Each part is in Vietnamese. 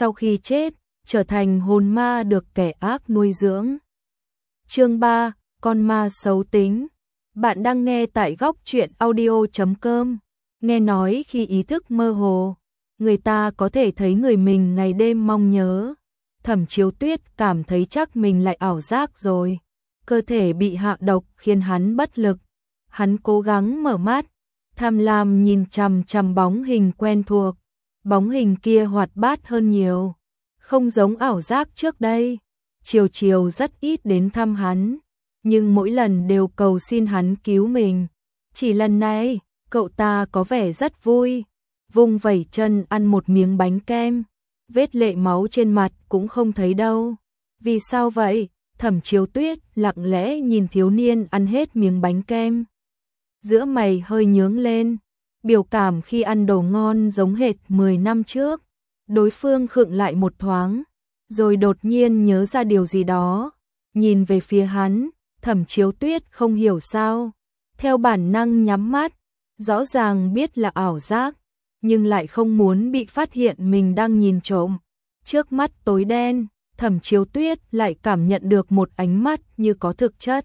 sau khi chết, trở thành hồn ma được kẻ ác nuôi dưỡng. Chương 3, con ma xấu tính. Bạn đang nghe tại góc truyện audio.com. Nghe nói khi ý thức mơ hồ, người ta có thể thấy người mình ngày đêm mong nhớ. Thẩm Chiếu Tuyết cảm thấy chắc mình lại ảo giác rồi. Cơ thể bị hạ độc khiến hắn bất lực. Hắn cố gắng mở mắt, tham lam nhìn chằm chằm bóng hình quen thuộc. Bóng hình kia hoạt bát hơn nhiều, không giống ảo giác trước đây. Chiều chiều rất ít đến thăm hắn, nhưng mỗi lần đều cầu xin hắn cứu mình. Chỉ lần này, cậu ta có vẻ rất vui, vung vẩy chân ăn một miếng bánh kem. Vết lệ máu trên mặt cũng không thấy đâu. Vì sao vậy? Thẩm Chiếu Tuyết lặng lẽ nhìn thiếu niên ăn hết miếng bánh kem. Giữa mày hơi nhướng lên, biểu cảm khi ăn đồ ngon giống hệt 10 năm trước. Đối phương khựng lại một thoáng, rồi đột nhiên nhớ ra điều gì đó, nhìn về phía hắn. Thẩm Chiếu Tuyết không hiểu sao, theo bản năng nhắm mắt, rõ ràng biết là ảo giác, nhưng lại không muốn bị phát hiện mình đang nhìn trộm. Trước mắt tối đen, Thẩm Chiếu Tuyết lại cảm nhận được một ánh mắt như có thực chất.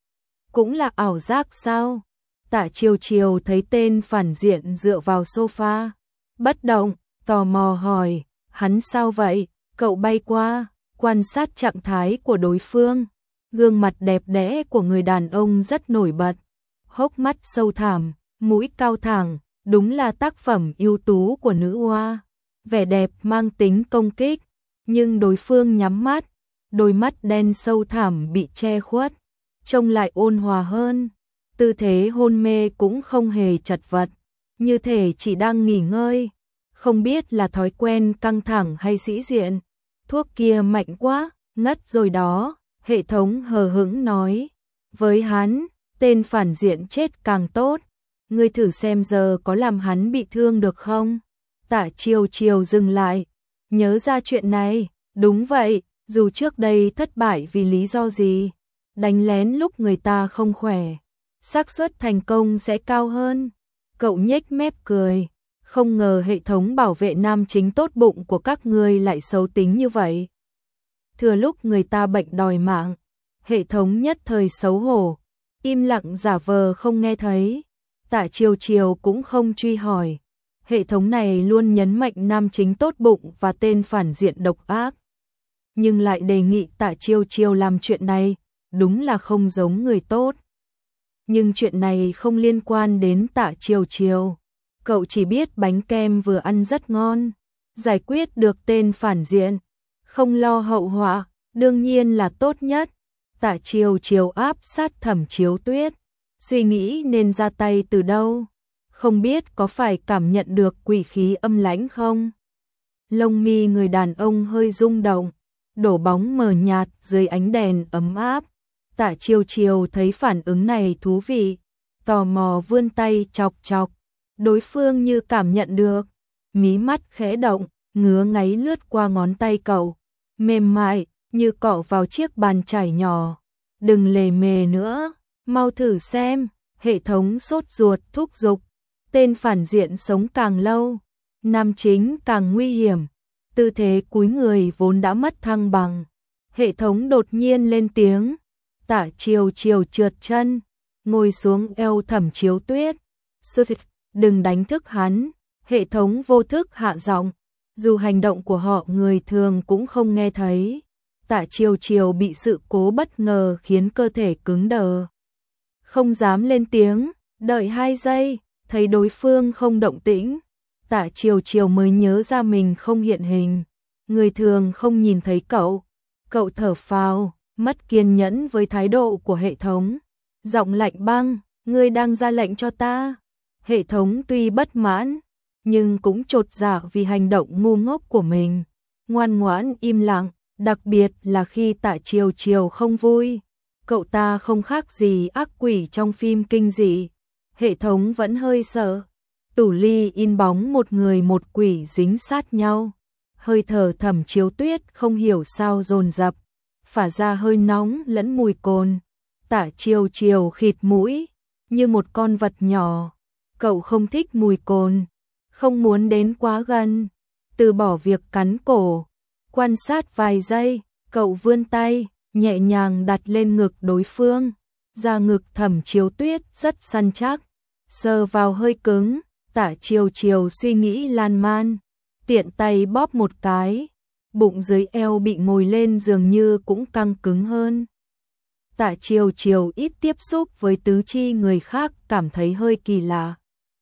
Cũng là ảo giác sao? Tạ Chiều Chiều thấy tên phản diện dựa vào sofa, bất động, tò mò hỏi, hắn sao vậy? Cậu bay qua, quan sát trạng thái của đối phương. Gương mặt đẹp đẽ của người đàn ông rất nổi bật, hốc mắt sâu thẳm, mũi cao thẳng, đúng là tác phẩm ưu tú của nữ hoa. Vẻ đẹp mang tính công kích, nhưng đối phương nhắm mắt, đôi mắt đen sâu thẳm bị che khuất, trông lại ôn hòa hơn. Tư thế hôn mê cũng không hề chật vật, như thể chỉ đang nghỉ ngơi. Không biết là thói quen căng thẳng hay sĩ diện. Thuốc kia mạnh quá, ngất rồi đó. Hệ thống hờ hững nói. Với hắn, tên phản diện chết càng tốt. Ngươi thử xem giờ có làm hắn bị thương được không? Tạ Chiều Chiều dừng lại, nhớ ra chuyện này. Đúng vậy, dù trước đây thất bại vì lý do gì, đánh lén lúc người ta không khỏe, xác suất thành công sẽ cao hơn. Cậu nhếch mép cười, không ngờ hệ thống bảo vệ nam chính tốt bụng của các ngươi lại xấu tính như vậy. Thừa lúc người ta bệnh đòi mạng, hệ thống nhất thời xấu hổ, im lặng giả vờ không nghe thấy. Tạ Chiều Chiều cũng không truy hỏi. Hệ thống này luôn nhấn mạnh nam chính tốt bụng và tên phản diện độc ác, nhưng lại đề nghị Tạ Chiều Chiều làm chuyện này, đúng là không giống người tốt. Nhưng chuyện này không liên quan đến Tạ Chiều Chiều. Cậu chỉ biết bánh kem vừa ăn rất ngon, giải quyết được tên phản diện, không lo hậu họa, đương nhiên là tốt nhất. Tạ Chiều Chiều áp sát Thẩm Chiếu Tuyết, suy nghĩ nên ra tay từ đâu. Không biết có phải cảm nhận được quỷ khí âm lãnh không? Lông mi người đàn ông hơi rung động, đổ bóng mờ nhạt dưới ánh đèn ấm áp. Tạ Chiều Chiều thấy phản ứng này thú vị, tò mò vươn tay chọc chọc. Đối phương như cảm nhận được, mí mắt khẽ động, ngứa ngáy lướt qua ngón tay cậu, mềm mại như cọ vào chiếc bàn chải nhỏ. Đừng lề mề nữa, mau thử xem. Hệ thống sốt ruột thúc giục. Tên phản diện sống càng lâu, nam chính càng nguy hiểm. Tư thế cúi người vốn đã mất thăng bằng, hệ thống đột nhiên lên tiếng. Tạ Chiều Chiều trượt chân, ngồi xuống eo Thẩm Chiếu Tuyết. Đừng đánh thức hắn. Hệ thống vô thức hạ giọng, dù hành động của họ người thường cũng không nghe thấy. Tạ Chiều Chiều bị sự cố bất ngờ khiến cơ thể cứng đờ, không dám lên tiếng. Đợi 2 giây, thấy đối phương không động tĩnh, Tạ Chiều Chiều mới nhớ ra mình không hiện hình, người thường không nhìn thấy cậu. Cậu thở phào, mất kiên nhẫn với thái độ của hệ thống, giọng lạnh băng, ngươi đang ra lệnh cho ta. Hệ thống tuy bất mãn, nhưng cũng chột dạ vì hành động ngu ngốc của mình, ngoan ngoãn im lặng, đặc biệt là khi Tạ Chiều Chiều không vui. Cậu ta không khác gì ác quỷ trong phim kinh dị. Hệ thống vẫn hơi sợ. Tủ ly in bóng một người một quỷ dính sát nhau. Hơi thở Thẩm Chiếu Tuyết không hiểu sao dồn dập, phả ra hơi nóng lẫn mùi cồn. Tạ Chiều Chiều khịt mũi, như một con vật nhỏ. Cậu không thích mùi cồn, không muốn đến quá gần. từ bỏ việc cắn cổ, quan sát vài giây, cậu vươn tay, nhẹ nhàng đặt lên ngực đối phương. Da ngực Thẩm Chiếu Tuyết rất săn chắc, sờ vào hơi cứng, Tạ Chiều Chiều suy nghĩ lan man, tiện tay bóp một cái, bụng dưới eo bị ngồi lên dường như cũng căng cứng hơn. Tạ Chiều Chiều ít tiếp xúc với tứ chi người khác cảm thấy hơi kỳ lạ.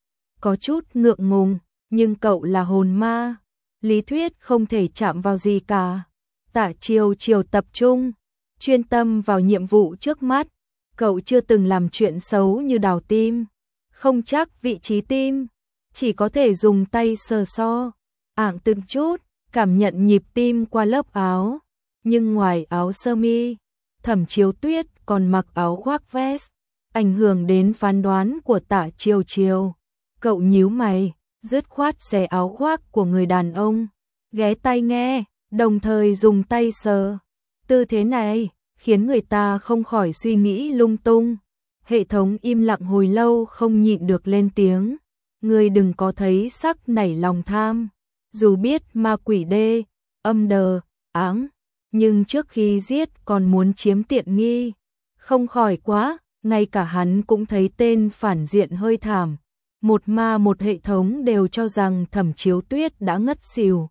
Có chút ngượng ngùng, nhưng cậu là hồn ma, lý thuyết không thể chạm vào gì cả. Tạ Chiều Chiều tập trung, chuyên tâm vào nhiệm vụ trước mắt. Cậu chưa từng làm chuyện xấu như đào tim, không chắc vị trí tim, chỉ có thể dùng tay sờ so, ạng từng chút, cảm nhận nhịp tim qua lớp áo. Nhưng ngoài áo sơ mi, Thẩm Chiếu Tuyết còn mặc áo khoác vest, ảnh hưởng đến phán đoán của Tạ Chiều Chiều. Cậu nhíu mày, dứt khoát xé áo khoác của người đàn ông, ghé tai nghe, đồng thời dùng tay sờ. Tư thế này khiến người ta không khỏi suy nghĩ lung tung. Hệ thống im lặng hồi lâu không nhịn được lên tiếng. Ngươi đừng có thấy sắc nảy lòng tham. Dù biết ma quỷ đê, âm đờ, áng, nhưng trước khi giết còn muốn chiếm tiện nghi. Không khỏi quá, ngay cả hắn cũng thấy tên phản diện hơi thảm. Một ma một hệ thống đều cho rằng Thẩm Chiếu Tuyết đã ngất xỉu.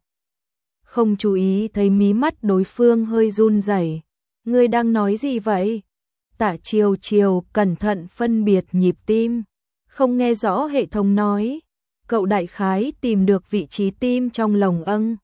Không chú ý thấy mí mắt đối phương hơi run rẩy. Ngươi đang nói gì vậy? Tạ Chiều Chiều cẩn thận phân biệt nhịp tim, không nghe rõ hệ thống nói. Cậu đại khái tìm được vị trí tim trong lồng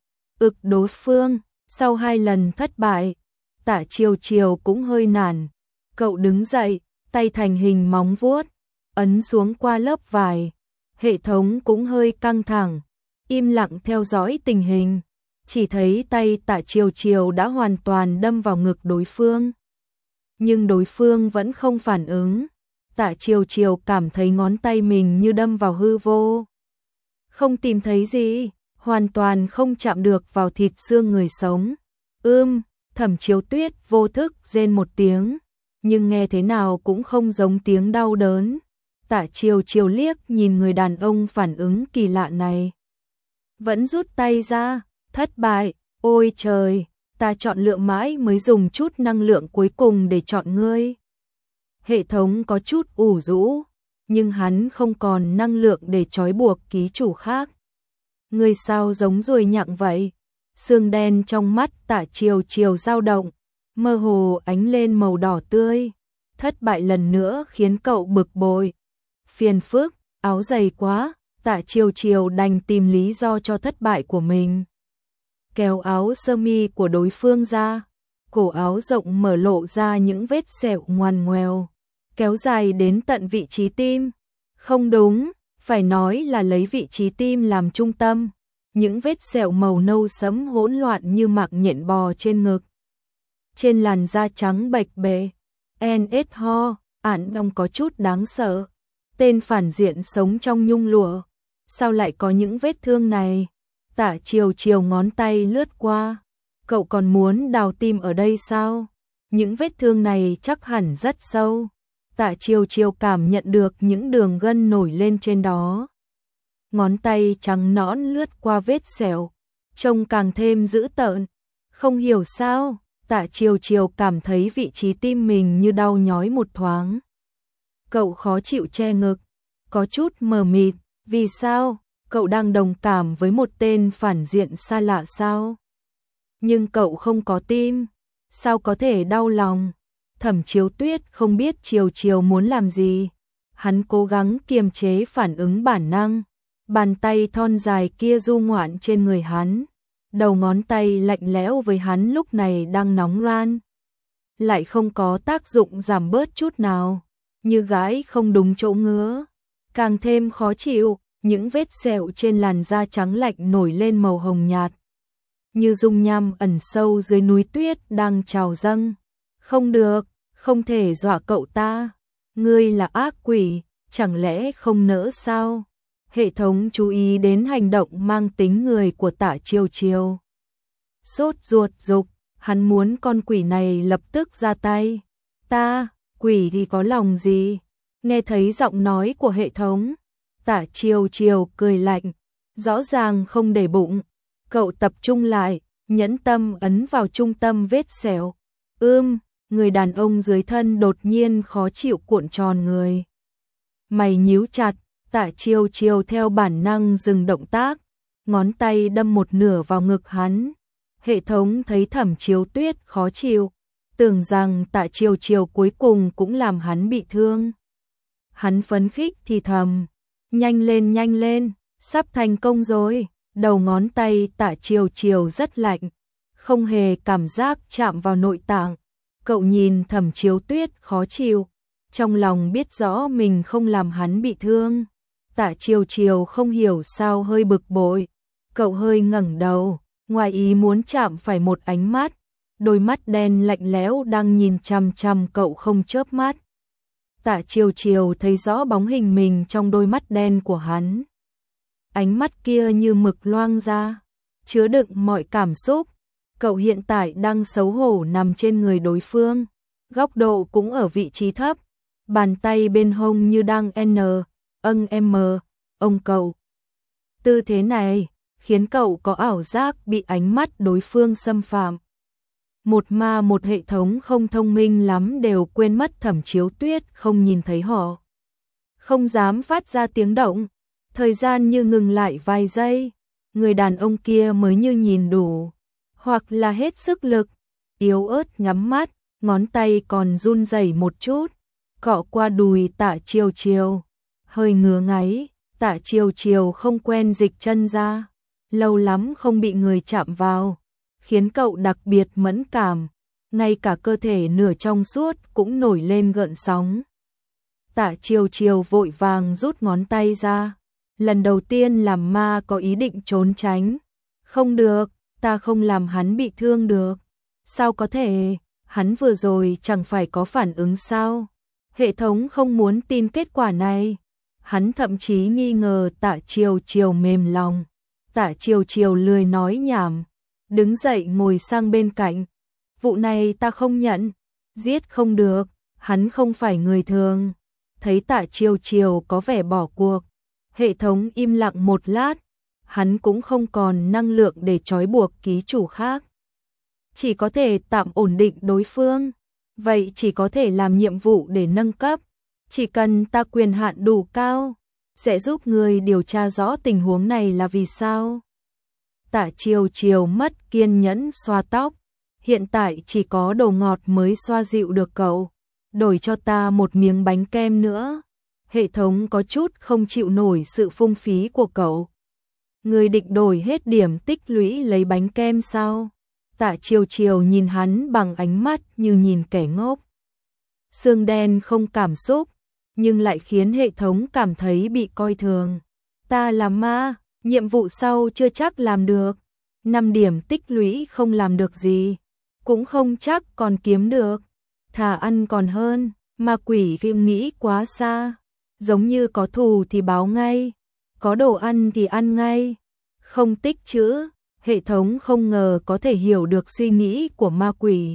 ực đối phương. Sau 2 lần thất bại, Tạ Chiều Chiều cũng hơi nản. Cậu đứng dậy, tay thành hình móng vuốt, ấn xuống qua lớp vải. Hệ thống cũng hơi căng thẳng, im lặng theo dõi tình hình. Chỉ thấy tay Tạ Chiều Chiều đã hoàn toàn đâm vào ngực đối phương. Nhưng đối phương vẫn không phản ứng. Tạ Chiều Chiều cảm thấy ngón tay mình như đâm vào hư vô. Không tìm thấy gì, hoàn toàn không chạm được vào thịt xương người sống. Thẩm Chiếu Tuyết vô thức rên một tiếng, nhưng nghe thế nào cũng không giống tiếng đau đớn. Tạ Chiều Chiều liếc nhìn người đàn ông phản ứng kỳ lạ này. Vẫn rút tay ra. Thất bại, ôi trời, ta chọn lựa mãi mới dùng chút năng lượng cuối cùng để chọn ngươi. Hệ thống có chút ủ rũ, nhưng hắn không còn năng lượng để trói buộc ký chủ khác. Ngươi sao giống ruồi nhặng vậy? Xương đen trong mắt Tạ Chiều Chiều dao động, mơ hồ ánh lên màu đỏ tươi. Thất bại lần nữa khiến cậu bực bội. Phiền phức, áo dày quá, Tạ Chiều Chiều đành tìm lý do cho thất bại của mình. Kéo áo sơ mi của đối phương ra, cổ áo rộng mở lộ ra những vết sẹo ngoằn ngoèo, kéo dài đến tận vị trí tim. Không đúng, phải nói là lấy vị trí tim làm trung tâm. Những vết sẹo màu nâu sẫm hỗn loạn như mạc nhện bò trên ngực. Trên làn da trắng bệch bệ, NSH, ản đông có chút đáng sợ. Tên phản diện sống trong nhung lụa, sao lại có những vết thương này? Tạ Chiều Chiều ngón tay lướt qua. Cậu còn muốn đào tim ở đây sao? Những vết thương này chắc hẳn rất sâu. Tạ Chiều Chiều cảm nhận được những đường gân nổi lên trên đó. Ngón tay trắng nõn lướt qua vết sẹo, trông càng thêm dữ tợn. Không hiểu sao, Tạ Chiều Chiều cảm thấy vị trí tim mình như đau nhói một thoáng. Cậu khó chịu che ngực, có chút mờ mịt. Vì sao? Cậu đang đồng cảm với một tên phản diện xa lạ sao? Nhưng cậu không có tim, sao có thể đau lòng? Thẩm Chiếu Tuyết không biết Chiều Chiều muốn làm gì. Hắn cố gắng kiềm chế phản ứng bản năng. Bàn tay thon dài kia du ngoạn trên người hắn. Đầu ngón tay lạnh lẽo với hắn lúc này đang nóng ran. Lại không có tác dụng giảm bớt chút nào. Như gãi không đúng chỗ ngứa. Càng thêm khó chịu. Những vết sẹo trên làn da trắng lạnh nổi lên màu hồng nhạt. Như dung nham ẩn sâu dưới núi tuyết đang trào dâng. Không được, không thể dọa cậu ta. Ngươi là ác quỷ, chẳng lẽ không nỡ sao? Hệ thống chú ý đến hành động mang tính người của Tạ Chiều Chiều. Sốt ruột dục, hắn muốn con quỷ này lập tức ra tay. Ta, quỷ thì có lòng gì? Nghe thấy giọng nói của hệ thống, Tạ Chiều Chiều cười lạnh, rõ ràng không để bụng. Cậu tập trung lại, nhẫn tâm ấn vào trung tâm vết sẹo. Người đàn ông dưới thân đột nhiên khó chịu cuộn tròn người. Mày nhíu chặt, Tạ Chiêu Chiêu theo bản năng dừng động tác, ngón tay đâm một nửa vào ngực hắn. Hệ thống thấy Thẩm Chiếu Tuyết khó chịu, tưởng rằng Tạ Chiêu Chiêu cuối cùng cũng làm hắn bị thương. Hắn phấn khích thì thầm, nhanh lên, sắp thành công rồi. Đầu ngón tay Tạ Chiêu Chiêu rất lạnh, không hề cảm giác chạm vào nội tạng. Cậu nhìn Thẩm Chiếu Tuyết khó chịu, trong lòng biết rõ mình không làm hắn bị thương. Tạ Chiêu Chiêu không hiểu sao hơi bực bội, cậu hơi ngẩng đầu, ngoài ý muốn chạm phải một ánh mắt, đôi mắt đen lạnh lẽo đang nhìn chằm chằm cậu không chớp mắt. Tạ Chiêu Chiêu thấy rõ bóng hình mình trong đôi mắt đen của hắn. Ánh mắt kia như mực loang ra, chứa đựng mọi cảm xúc. Cậu hiện tại đang xấu hổ nằm trên người đối phương, góc độ cũng ở vị trí thấp, bàn tay bên hông như đang ông cậu. Tư thế này khiến cậu có ảo giác bị ánh mắt đối phương xâm phạm. Một hệ thống không thông minh lắm đều quên mất Thẩm Chiếu Tuyết không nhìn thấy họ. Không dám phát ra tiếng động, thời gian như ngừng lại vài giây, người đàn ông kia mới như nhìn đủ, hoặc là hết sức lực, yếu ớt nhắm mắt, ngón tay còn run rẩy một chút, cọ qua đùi Tạ Chiêu Chiêu, hơi ngứa ngáy. Tạ Chiêu Chiêu không quen dịch chân ra, lâu lắm không bị người chạm vào, khiến cậu đặc biệt mẫn cảm, ngay cả cơ thể nửa trong suốt cũng nổi lên gợn sóng. Tạ Chiêu Chiêu vội vàng rút ngón tay ra, lần đầu tiên làm ma có ý định trốn tránh. Không được, ta không làm hắn bị thương được. Sao có thể, hắn vừa rồi chẳng phải có phản ứng sao? Hệ thống không muốn tin kết quả này. Hắn thậm chí nghi ngờ Tạ Chiêu Chiêu mềm lòng. Tạ Chiêu Chiêu lười nói nhảm, đứng dậy ngồi sang bên cạnh. Vụ này ta không nhận, giết không được, hắn không phải người thường. Thấy Tạ Chiêu Chiêu có vẻ bỏ cuộc, hệ thống im lặng một lát, hắn cũng không còn năng lượng để trói buộc ký chủ khác. Chỉ có thể tạm ổn định đối phương, vậy chỉ có thể làm nhiệm vụ để nâng cấp. Chỉ cần ta quyền hạn đủ cao, sẽ giúp người điều tra rõ tình huống này là vì sao. Tạ Chiêu Chiêu mất kiên nhẫn xoa tóc, hiện tại chỉ có đồ ngọt mới xoa dịu được cậu, đổi cho ta một miếng bánh kem nữa. Hệ thống có chút không chịu nổi sự phung phí của cậu. Người định đổi hết điểm tích lũy lấy bánh kem sao? Tạ Chiêu Chiêu nhìn hắn bằng ánh mắt như nhìn kẻ ngốc. Xương đen không cảm xúc, nhưng lại khiến hệ thống cảm thấy bị coi thường. Ta là ma, nhiệm vụ sau chưa chắc làm được. 5 điểm tích lũy không làm được gì, cũng không chắc còn kiếm được. Thà ăn còn hơn, ma quỷ khi nghĩ quá xa. Giống như có thù thì báo ngay, có đồ ăn thì ăn ngay. Không tích trữ, hệ thống không ngờ có thể hiểu được suy nghĩ của ma quỷ.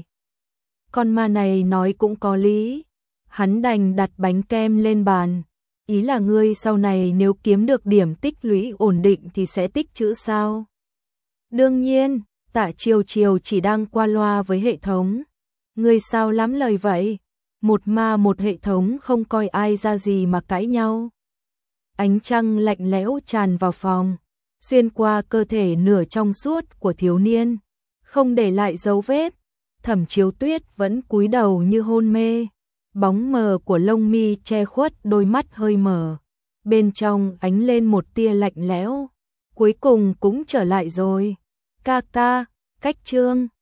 Con ma này nói cũng có lý. Hắn đành đặt bánh kem lên bàn. Ý là ngươi sau này nếu kiếm được điểm tích lũy ổn định thì sẽ tích trữ sao? Đương nhiên, Tạ Chiêu Chiêu chỉ đang qua loa với hệ thống. Ngươi sao lắm lời vậy? Một ma một hệ thống không coi ai ra gì mà cãi nhau. Ánh trăng lạnh lẽo tràn vào phòng, xuyên qua cơ thể nửa trong suốt của thiếu niên, không để lại dấu vết. Thẩm Chiếu Tuyết vẫn cúi đầu như hôn mê, bóng mờ của lông mi che khuất đôi mắt hơi mở, bên trong ánh lên một tia lạnh lẽo. Cuối cùng cũng trở lại rồi. Ca ca, cách chương